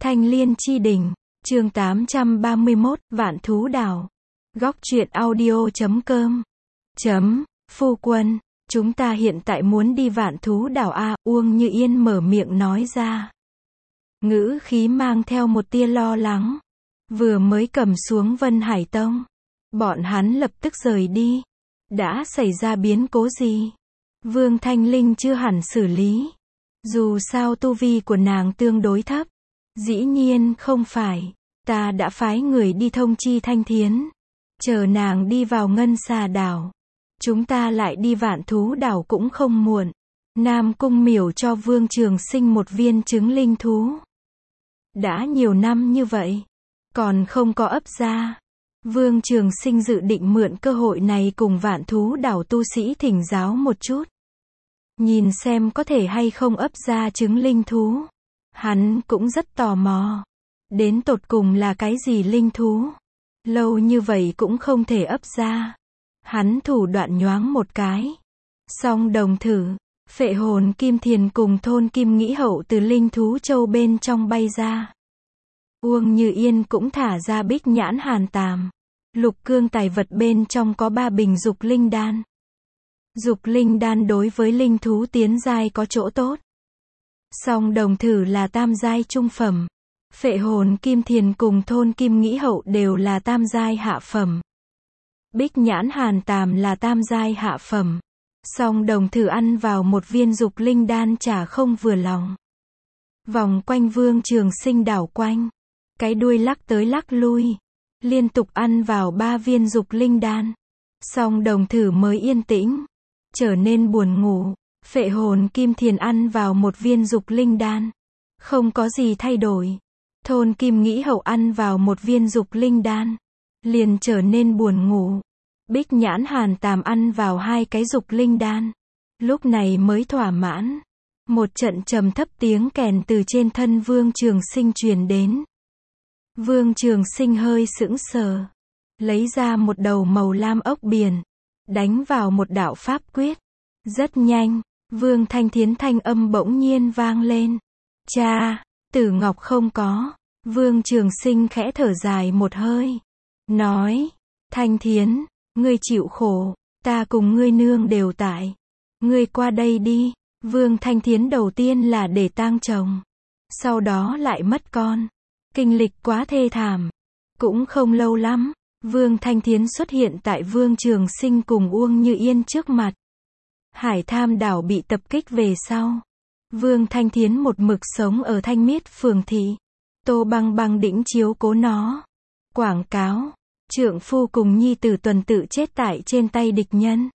Thanh Liên Chi Đình, chương 831, Vạn Thú Đảo. Góc truyện audio.com. Phu quân, chúng ta hiện tại muốn đi Vạn Thú Đảo a, Uông Như Yên mở miệng nói ra. Ngữ khí mang theo một tia lo lắng. Vừa mới cầm xuống Vân Hải Tông, bọn hắn lập tức rời đi. Đã xảy ra biến cố gì? Vương Thanh Linh chưa hẳn xử lý. Dù sao tu vi của nàng tương đối thấp. Dĩ nhiên không phải. Ta đã phái người đi thông chi Thanh Thiến. Chờ nàng đi vào Ngân Xà Đảo. Chúng ta lại đi Vạn Thú Đảo cũng không muộn. Nam Cung Miểu cho Vương Trường Sinh một viên trứng linh thú. Đã nhiều năm như vậy, còn không có ấp ra. Vương Trường Sinh dự định mượn cơ hội này cùng Vạn Thú Đảo tu sĩ thỉnh giáo một chút. Nhìn xem có thể hay không ấp ra trứng linh thú. Hắn cũng rất tò mò. Đến tột cùng là cái gì linh thú? Lâu như vậy cũng không thể ấp ra. Hắn thủ đoạn nhoáng một cái. Song đồng thử, phệ hồn kim thiền cùng thôn kim nghĩ hậu từ linh thú châu bên trong bay ra. Uông Như Yên cũng thả ra bích nhãn hàn tàm. Lục cương tài vật bên trong có 3 bình dục linh đan. Dục linh đan đối với linh thú tiến giai có chỗ tốt. Song đồng thử là tam giai trung phẩm. Phệ hồn kim thiền cùng thôn kim nghĩ hậu đều là tam giai hạ phẩm. Bích nhãn hàn tàm là tam giai hạ phẩm. Song đồng thử ăn vào một viên dục linh đan chả không vừa lòng. Vòng quanh Vương Trường Sinh đảo quanh. Cái đuôi lắc tới lắc lui. Liên tục ăn vào 3 viên dục linh đan. Song đồng thử mới yên tĩnh. Trở nên buồn ngủ. Phệ hồn kim thiền ăn vào một viên dục linh đan. Không có gì thay đổi. Thôn kim nghĩ hậu ăn vào một viên dục linh đan. Liền trở nên buồn ngủ. Bích nhãn hàn tàm ăn vào 2 cái dục linh đan. Lúc này mới thỏa mãn. Một trận trầm thấp tiếng kèn từ trên thân Vương Trường Sinh truyền đến. Vương Trường Sinh hơi sững sờ. Lấy ra một đầu màu lam ốc biển. Đánh vào một đạo pháp quyết. Rất nhanh, Vương Thanh Thiến thanh âm bỗng nhiên vang lên. Cha, Tử Ngọc không có. Vương Trường Sinh khẽ thở dài một hơi. Nói, Thanh Thiến, ngươi chịu khổ, ta cùng ngươi nương đều tại. Ngươi qua đây đi. Vương Thanh Thiến đầu tiên là để tang chồng. Sau đó lại mất con. Kinh lịch quá thê thảm. Cũng không lâu lắm, Vương Thanh Thiến xuất hiện tại Vương Trường Sinh cùng Uông Như Yên trước mặt. Hải Tham đảo bị tập kích về sau. Vương Thanh Thiến một mực sống ở Thanh Miết phường thị. Tô Băng Băng đĩnh chiếu cố nó. Quảng cáo, trượng phu cùng nhi tử tuần tự chết tại trên tay địch nhân.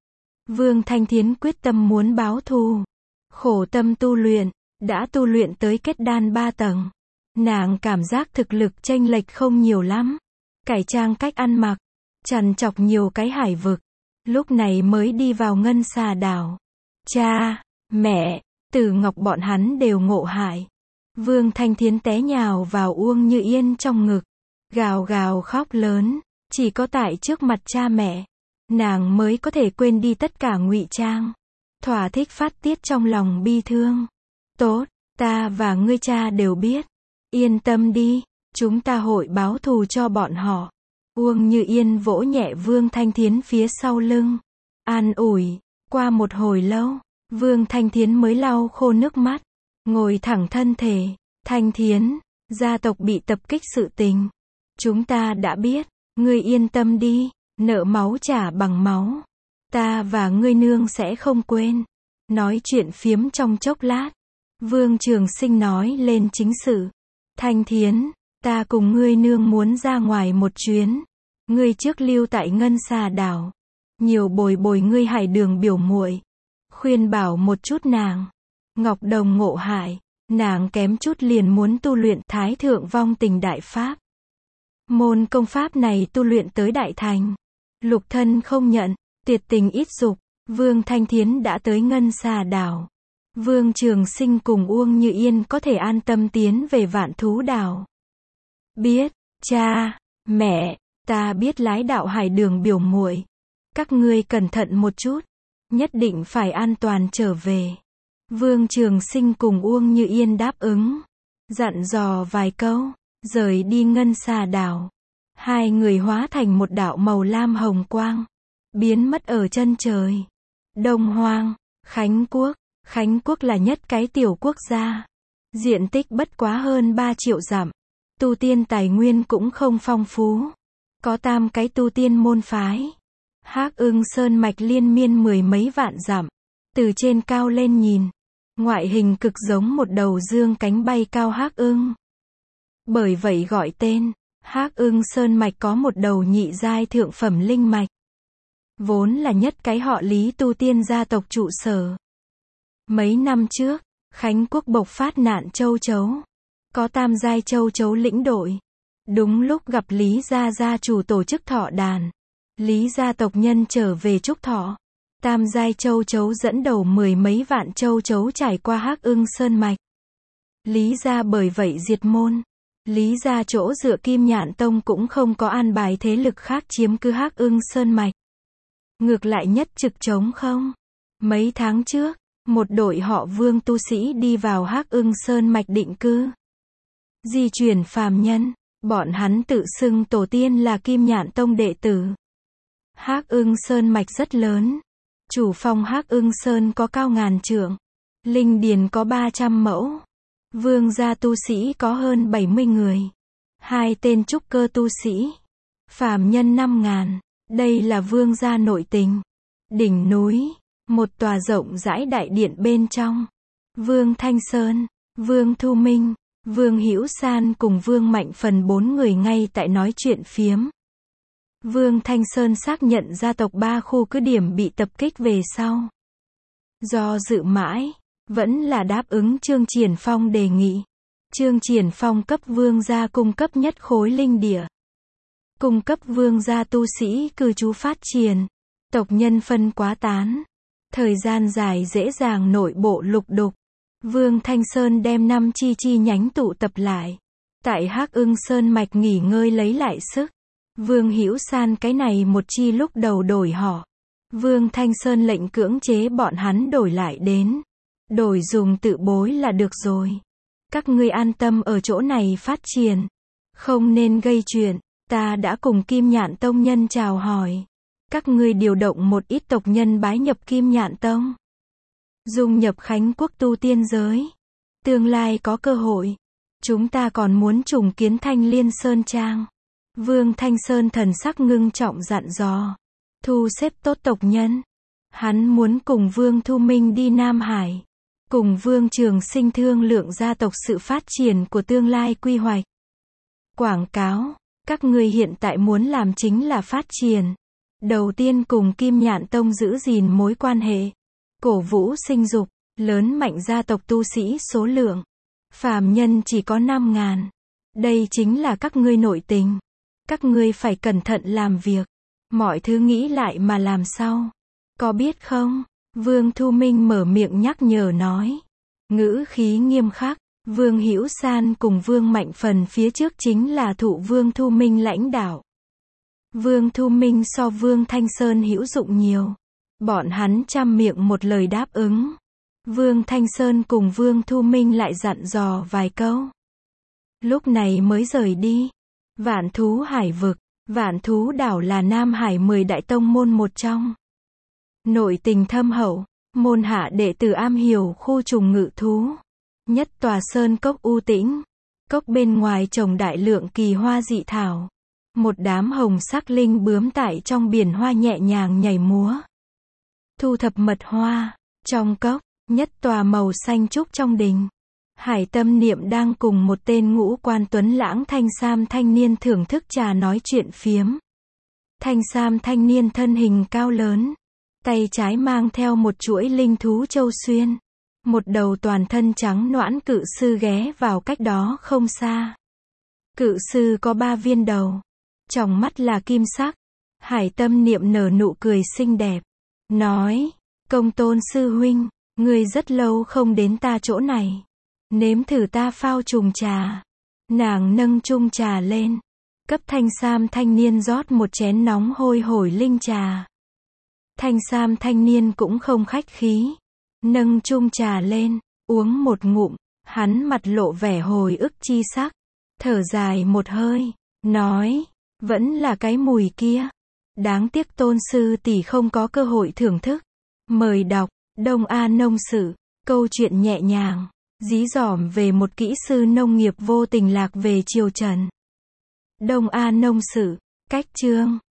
Vương Thanh Thiến quyết tâm muốn báo thù. Khổ tâm tu luyện, đã tu luyện tới kết đan 3 tầng. Nàng cảm giác thực lực chênh lệch không nhiều lắm. Cải trang cách ăn mặc, trằn trọc nhiều cái hải vực. Lúc này mới đi vào Ngân Xà Đảo. Cha, mẹ, Tử Ngọc bọn hắn đều ngộ hại. Vương Thanh Thiến té nhào vào Uông Như Yên trong ngực. Gào gào khóc lớn. Chỉ có tại trước mặt cha mẹ, nàng mới có thể quên đi tất cả ngụy trang. Thỏa thích phát tiết trong lòng bi thương. Tốt, ta và ngươi cha đều biết. Yên tâm đi, chúng ta hội báo thù cho bọn họ. Uông Như Yên vỗ nhẹ Vương Thanh Thiến phía sau lưng. An ủi. Qua một hồi lâu, Vương Thanh Thiến mới lau khô nước mắt. Ngồi thẳng thân thể. Thanh Thiến, gia tộc bị tập kích sự tình. Chúng ta đã biết. Ngươi yên tâm đi. Nợ máu trả bằng máu. Ta và ngươi nương sẽ không quên. Nói chuyện phiếm trong chốc lát. Vương Trường Sinh nói lên chính sự. Thanh Thiến, ta cùng ngươi nương muốn ra ngoài một chuyến. Ngươi trước lưu tại Ngân Xà Đảo. Nhiều bồi bồi ngươi Hải Đường biểu muội. Khuyên bảo một chút nàng. Ngọc Đồng ngộ hại. Nàng kém chút liền muốn tu luyện Thái Thượng Vong Tình Đại Pháp. Môn công pháp này tu luyện tới đại thành. Lục thân không nhận, tuyệt tình ít dục. Vương Thanh Thiến đã tới Ngân Xà Đảo. Vương Trường Sinh cùng Uông Như Yên có thể an tâm tiến về Vạn Thú Đảo. Biết, cha, mẹ, ta biết lái đạo Hải Đường biểu muội. Các ngươi cẩn thận một chút. Nhất định phải an toàn trở về. Vương Trường Sinh cùng Uông Như Yên đáp ứng. dặn dò vài câu, rời đi Ngân Xà đảo. Hai người hóa thành một đạo màu lam hồng quang, biến mất ở chân trời. Đông Hoang, Khánh Quốc. Khánh Quốc là nhất cái tiểu quốc gia. Diện tích bất quá hơn 3 triệu dặm. Tu tiên tài nguyên cũng không phong phú. Có 8 cái tu tiên môn phái. Hắc Ưng Sơn mạch liên miên 10 mấy vạn dặm. Từ trên cao lên nhìn, ngoại hình cực giống một đầu dương cánh bay cao hắc ưng. Bởi vậy gọi tên, Hắc Ưng Sơn mạch có một đầu nhị giai thượng phẩm linh mạch. Vốn là nhất cái họ Lý tu tiên gia tộc trụ sở. Mấy năm trước, Khánh Quốc bộc phát nạn châu chấu. Có tam giai châu chấu lĩnh đội. Đúng lúc gặp Lý gia gia chủ tổ chức thọ đàn. Lý gia tộc nhân trở về chúc thọ. Tam giai châu chấu dẫn đầu 10 mấy vạn châu chấu trải qua Hắc Ưng Sơn mạch. Lý gia bởi vậy diệt môn. Lý gia chỗ dựa Kim Nhạn Tông cũng không có an bài thế lực khác chiếm cứ Hắc Ưng Sơn mạch. Ngược lại nhất trực trống không. Mấy tháng trước, một đội họ Vương tu sĩ đi vào Hắc Ưng Sơn mạch định cư. Di chuyển phàm nhân, bọn hắn tự xưng tổ tiên là Kim Nhạn Tông đệ tử. Hắc Ưng Sơn mạch rất lớn. Chủ phong Hắc Ưng Sơn có cao ngàn trượng. Linh điền có 300 mẫu. Vương gia tu sĩ có hơn 70 người. 2 tên trúc cơ tu sĩ. Phàm nhân 5.000. Đây là vương gia nội tình. Đỉnh núi, một tòa rộng rãi đại điện bên trong. Vương Thanh Sơn, Vương Thu Minh, Vương Hữu San cùng Vương Mạnh Phần 4 người ngay tại nói chuyện phiếm. Vương Thanh Sơn xác nhận gia tộc 3 khu cứ điểm bị tập kích về sau. Do dự mãi, vẫn là đáp ứng Trương Triển Phong đề nghị. Trương Triển Phong cấp vương gia cung cấp nhất khối linh địa. Cung cấp vương gia tu sĩ cư trú phát triển. Tộc nhân phân quá tán. Thời gian dài dễ dàng nội bộ lục đục. Vương Thanh Sơn đem 5 chi nhánh tụ tập lại. Tại Hắc Ưng Sơn mạch nghỉ ngơi lấy lại sức. Vương Hữu San cái này một chi lúc đầu đổi họ. Vương Thanh Sơn lệnh cưỡng chế bọn hắn đổi lại đến. Đổi dùng tự bối là được rồi. Các ngươi an tâm ở chỗ này phát triển. Không nên gây chuyện. Ta đã cùng Kim Nhạn Tông nhân chào hỏi. Các ngươi điều động một ít tộc nhân bái nhập Kim Nhạn Tông. Dung nhập Khánh Quốc tu tiên giới. Tương lai có cơ hội. Chúng ta còn muốn trùng kiến Thanh Liên Sơn Trang. Vương Thanh Sơn thần sắc ngưng trọng dặn dò. Thu xếp tốt tộc nhân. Hắn muốn cùng Vương Thu Minh đi Nam Hải. Cùng Vương Trường Sinh thương lượng gia tộc sự phát triển của tương lai quy hoạch. Quảng cáo. Các ngươi hiện tại muốn làm chính là phát triển. Đầu tiên cùng Kim Nhạn Tông giữ gìn mối quan hệ. Cổ vũ sinh dục. Lớn mạnh gia tộc tu sĩ số lượng. Phàm nhân chỉ có 5.000. Đây chính là các ngươi nội tình. Các ngươi phải cẩn thận làm việc. Mọi thứ nghĩ lại mà làm sau. Có biết không? Vương Thu Minh mở miệng nhắc nhở nói. Ngữ khí nghiêm khắc. Vương Hữu San cùng Vương Mạnh Phần phía trước chính là thụ Vương Thu Minh lãnh đạo. Vương Thu Minh so Vương Thanh Sơn hữu dụng nhiều. Bọn hắn trăm miệng một lời đáp ứng. Vương Thanh Sơn cùng Vương Thu Minh lại dặn dò vài câu. Lúc này mới rời đi. Vạn Thú Hải vực. Vạn Thú đảo là Nam Hải 10 đại tông môn một trong. Nội tình thâm hậu. Môn hạ đệ tử am hiểu khu trùng ngự thú. Nhất tòa sơn cốc u tĩnh. Cốc bên ngoài trồng đại lượng kỳ hoa dị thảo. Một đám hồng sắc linh bướm tại trong biển hoa nhẹ nhàng nhảy múa. Thu thập mật hoa. Trong cốc, nhất tòa màu xanh trúc trong đình. Hải Tâm Niệm đang cùng một tên ngũ quan tuấn lãng thanh sam thanh niên thưởng thức trà nói chuyện phiếm. Thanh sam thanh niên thân hình cao lớn. Tay trái mang theo một chuỗi linh thú châu xuyên. Một đầu toàn thân trắng noãn cự sư ghé vào cách đó không xa. Cự sư có 3 viên đầu. Tròng mắt là kim sắc. Hải Tâm Niệm nở nụ cười xinh đẹp. Nói, Công Tôn sư huynh, ngươi rất lâu không đến ta chỗ này. Nếm thử ta phao trùng trà. Nàng nâng chung trà lên. Cấp thanh sam thanh niên rót một chén nóng hôi hổi linh trà. Thanh sam thanh niên cũng không khách khí. Nâng chung trà lên, uống một ngụm. Hắn mặt lộ vẻ hồi ức chi sắc, thở dài một hơi, nói, vẫn là cái mùi kia. Đáng tiếc Tôn sư tỷ không có cơ hội thưởng thức. Mời đọc, Đông An Nông Sự, câu chuyện nhẹ nhàng, dí dỏm về một kỹ sư nông nghiệp vô tình lạc về triều Trần. Đông An Nông Sự, cách chương